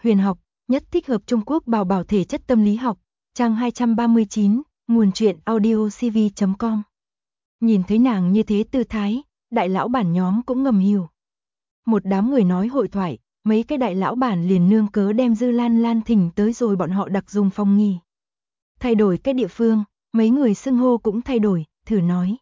huyền học, nhất thích hợp Trung Quốc bảo bảo thể chất tâm lý học, trang 239, nguồn truyện audiocv.com. Nhìn thấy nàng như thế tư thái, đại lão bản nhóm cũng ngầm hiểu. Một đám người nói hội thoại, mấy cái đại lão bản liền nương cớ đem Dư Lan Lan thỉnh tới rồi bọn họ đặc dùng phòng nghỉ. Thay đổi cái địa phương, mấy người xưng hô cũng thay đổi, thử nói.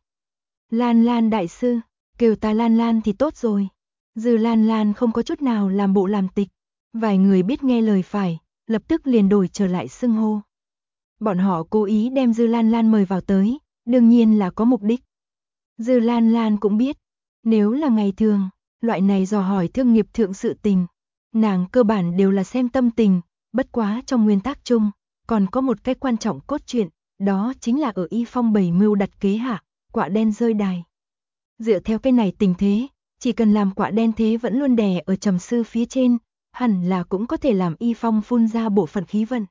Lan Lan đại sư, kêu ta Lan Lan thì tốt rồi. Dư Lan Lan không có chút nào làm bộ làm tịch. Vài người biết nghe lời phải, lập tức liền đổi trở lại xưng hô. Bọn họ cố ý đem Dư Lan Lan mời vào tới, đương nhiên là có mục đích. Dư Lan Lan cũng biết, nếu là ngày thường, loại này dò hỏi thương nghiệp thượng sự tình, nàng cơ bản đều là xem tâm tình, bất quá trong nguyên tắc chung, còn có một cái quan trọng cốt truyện, đó chính là ở Y Phong bày mưu đặt kế hạ, quạ đen rơi đài. Dựa theo cái này tình thế, chỉ cần làm quạ đen thế vẫn luôn đè ở trầm sư phía trên, hẳn là cũng có thể làm Y Phong phun ra bộ phận khí vận.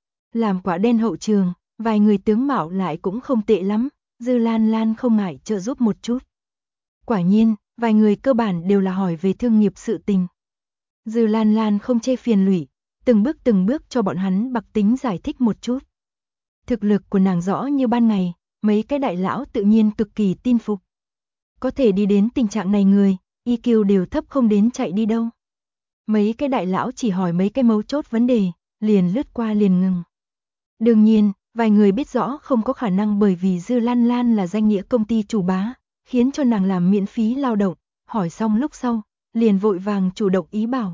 Làm quạ đen hậu trường, vài người tướng mạo lại cũng không tệ lắm, Dư Lan Lan không ngại trợ giúp một chút. Quả nhiên, vài người cơ bản đều là hỏi về thương nghiệp sự tình. Dư Lan Lan không chê phiền lụy, từng bước cho bọn hắn bạc tính giải thích một chút. Thực lực của nàng rõ như ban ngày, mấy cái đại lão tự nhiên cực kỳ tin phục. Có thể đi đến tình trạng này người, IQ đều thấp không đến chạy đi đâu. Mấy cái đại lão chỉ hỏi mấy cái mấu chốt vấn đề, liền lướt qua liền ngừng. Đương nhiên, vài người biết rõ không có khả năng bởi vì Dư Lan Lan là danh nghĩa công ty chủ bá, khiến cho nàng làm miễn phí lao động, hỏi xong lúc sau, liền vội vàng chủ động ý bảo.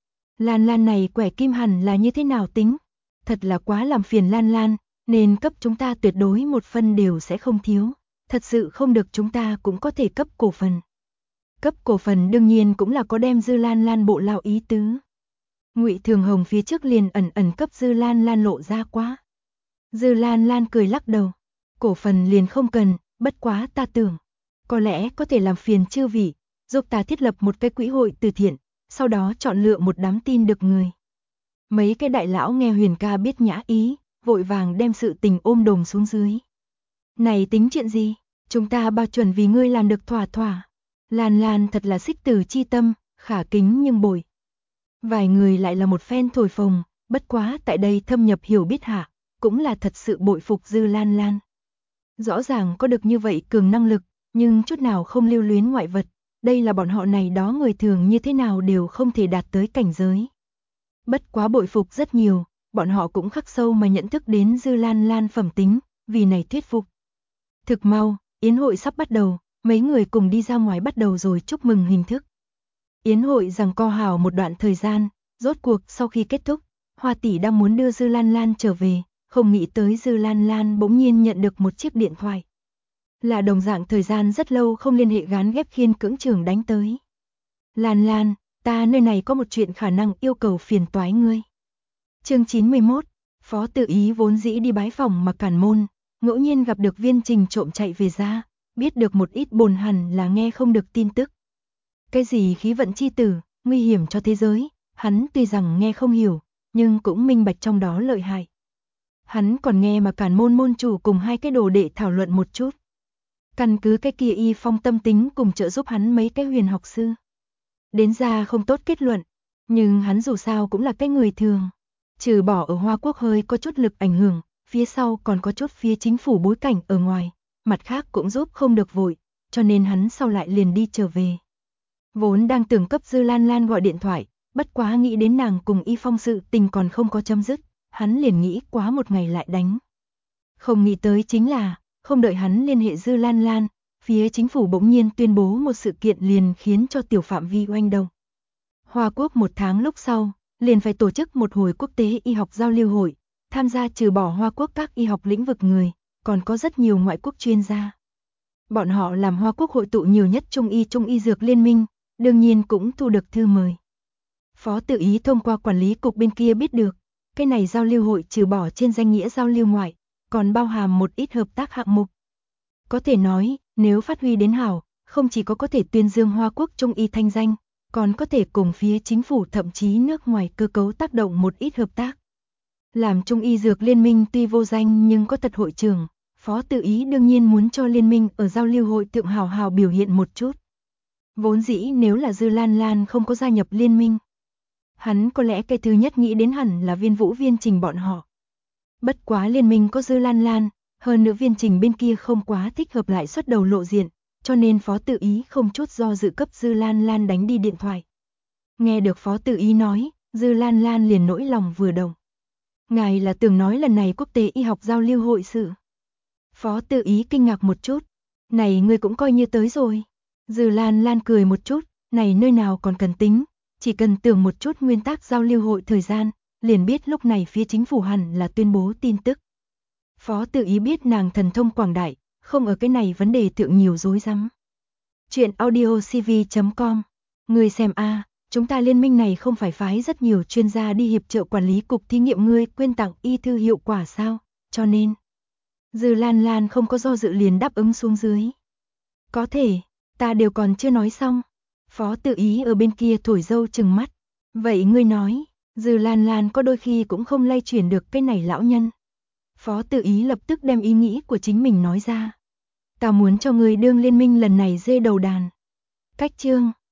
Lan Lan này quẻ kim hẳn là như thế nào tính? Thật là quá làm phiền Lan Lan, nên cấp chúng ta tuyệt đối một phân đều sẽ không thiếu. Thật sự không được chúng ta cũng có thể cấp cổ phần. Cấp cổ phần đương nhiên cũng là có đem Dư Lan Lan bộ lao ý tứ. Ngụy Thường Hồng phía trước liền ẩn ẩn cấp Dư Lan Lan lộ ra quá. Dư Lan Lan cười lắc đầu. Cổ phần liền không cần, bất quá ta tưởng. Có lẽ có thể làm phiền chư vị, giúp ta thiết lập một cái quỹ hội từ thiện, sau đó chọn lựa một đám tin được người. Mấy cái đại lão nghe Huyền ca biết nhã ý, vội vàng đem sự tình ôm đồm xuống dưới. Này tính chuyện gì? Chúng ta bao chuẩn vì ngươi làm được thỏa thỏa. Lan Lan thật là xích tử chi tâm, khả kính nhưng bội. Vài người lại là một phen thổi phồng, bất quá tại đây thâm nhập hiểu biết hạ, cũng là thật sự bội phục Dư Lan Lan. Rõ ràng có được như vậy cường năng lực, nhưng chút nào không lưu luyến ngoại vật, đây là bọn họ này đó người thường như thế nào đều không thể đạt tới cảnh giới. Bất quá bội phục rất nhiều, bọn họ cũng khắc sâu mà nhận thức đến Dư Lan Lan phẩm tính, vì này thuyết phục. Thực mau, yến hội sắp bắt đầu, mấy người cùng đi ra ngoài bắt đầu rồi chúc mừng hình thức. Yến hội giằng co hào một đoạn thời gian, rốt cuộc sau khi kết thúc, Hoa tỷ đang muốn đưa Dư Lan Lan trở về, không nghĩ tới Dư Lan Lan bỗng nhiên nhận được một chiếc điện thoại. Là đồng dạng thời gian rất lâu không liên hệ gán ghép Khiên Cưỡng Trưởng đánh tới. Lan Lan, ta nơi này có một chuyện khả năng yêu cầu phiền toái ngươi. Chương 91, Phó Tự Ý vốn dĩ đi bái phòng mà cản môn, ngẫu nhiên gặp được Viên Trình trộm chạy về ra, biết được một ít bồn hẳn là nghe không được tin tức. Cái gì khí vận chi tử, nguy hiểm cho thế giới, hắn tuy rằng nghe không hiểu, nhưng cũng minh bạch trong đó lợi hại. Hắn còn nghe mà cản môn môn chủ cùng hai cái đồ đệ thảo luận một chút. Căn cứ cái kia Y Phong tâm tính cùng trợ giúp hắn mấy cái huyền học sư. Đến ra không tốt kết luận, nhưng hắn dù sao cũng là cái người thường. Trừ bỏ ở Hoa Quốc hơi có chút lực ảnh hưởng, phía sau còn có chút phía chính phủ bối cảnh ở ngoài, mặt khác cũng giúp không được vội, cho nên hắn sau lại liền đi trở về. Vốn đang tưởng cấp Dư Lan Lan gọi điện thoại, bất quá nghĩ đến nàng cùng Y Phong sự tình còn không có chấm dứt, hắn liền nghĩ quá một ngày lại đánh. Không nghĩ tới chính là, không đợi hắn liên hệ Dư Lan Lan, phía chính phủ bỗng nhiên tuyên bố một sự kiện liền khiến cho tiểu phạm vi oanh động. Hoa Quốc một tháng lúc sau, liền phải tổ chức một hồi quốc tế y học giao lưu hội, tham gia trừ bỏ Hoa Quốc các y học lĩnh vực người, còn có rất nhiều ngoại quốc chuyên gia. Bọn họ làm Hoa Quốc hội tụ nhiều nhất Trung y dược liên minh, đương nhiên cũng thu được thư mời. Phó Tự Ý thông qua quản lý cục bên kia biết được, cái này giao lưu hội trừ bỏ trên danh nghĩa giao lưu ngoại, còn bao hàm một ít hợp tác hạng mục. Có thể nói, nếu phát huy đến hảo, không chỉ có thể tuyên dương Hoa Quốc Trung y thanh danh, còn có thể cùng phía chính phủ thậm chí nước ngoài cơ cấu tác động một ít hợp tác. Làm Trung y dược liên minh tuy vô danh nhưng có thật hội trưởng, Phó Tự Ý đương nhiên muốn cho liên minh ở giao lưu hội thượng hào hào biểu hiện một chút. Vốn dĩ nếu là Dư Lan Lan không có gia nhập liên minh, Hắn có lẽ cái thứ nhất nghĩ đến hẳn là Viên Vũ Viên Trình bọn họ. Bất quá liên minh có Dư Lan Lan, hơn nữa Viên Trình bên kia không quá thích hợp lại xuất đầu lộ diện, cho nên Phó Tự Ý không chút do dự cấp Dư Lan Lan đánh đi điện thoại. Nghe được Phó Tự Ý nói, Dư Lan Lan liền nỗi lòng vừa động. Ngài là tưởng nói lần này quốc tế y học giao lưu hội sự. Phó Tự Ý kinh ngạc một chút. Này ngươi cũng coi như tới rồi. Dư Lan Lan cười một chút, này nơi nào còn cần tính, chỉ cần tưởng một chút nguyên tắc giao lưu hội thời gian, liền biết lúc này phía chính phủ hẳn là tuyên bố tin tức. Phó Tự Ý biết nàng thần thông quảng đại, không ở cái này vấn đề thượng nhiều rối rắm. Chuyện audiocv.com. Ngươi xem a, chúng ta liên minh này không phải phái rất nhiều chuyên gia đi hiệp trợ quản lý cục thí nghiệm ngươi quyên tặng y thư hiệu quả sao, cho nên. Dư Lan Lan không có do dự liền đáp ứng xuống dưới. Có thể, ta đều còn chưa nói xong. Phó Tự Ý ở bên kia thổi dâu chừng mắt. Vậy ngươi nói, Dư Lan Lan có đôi khi cũng không lay chuyển được cái này lão nhân. Phó Tự Ý lập tức đem ý nghĩ của chính mình nói ra. Ta muốn cho ngươi đương liên minh lần này dê đầu đàn. Cách chương